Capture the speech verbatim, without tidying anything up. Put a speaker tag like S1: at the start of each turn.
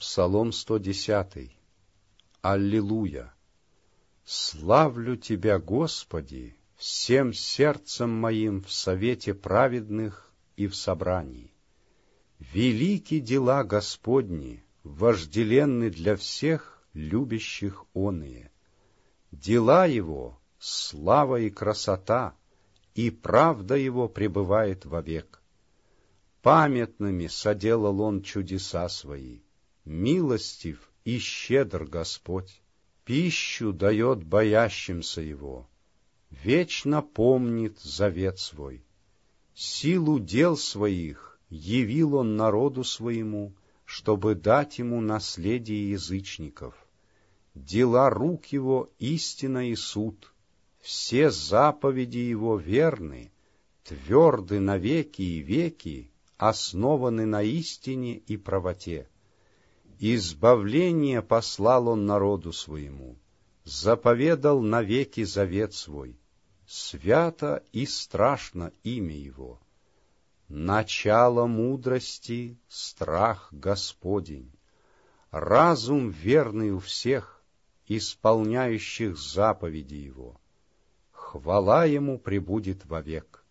S1: Псалом сто десятый. Аллилуйя! Славлю Тебя, Господи, всем сердцем моим в совете праведных и в собрании. Велики дела Господни, вожделенны для всех любящих оные. Дела Его — слава и красота, и правда Его пребывает вовек. Памятными соделал Он чудеса Свои, милостив и щедр Господь, пищу дает боящимся Его, вечно помнит завет Свой. Силу дел Своих явил Он народу Своему, чтобы дать Ему наследие язычников. Дела рук Его — истина и суд, все заповеди Его верны, тверды навеки и веки, основаны на истине и правоте. Избавление послал Он народу Своему, заповедал навеки завет Свой. Свято и страшно имя Его. Начало мудрости — страх Господень, разум верный у всех, исполняющих заповеди Его. Хвала Ему пребудет вовек.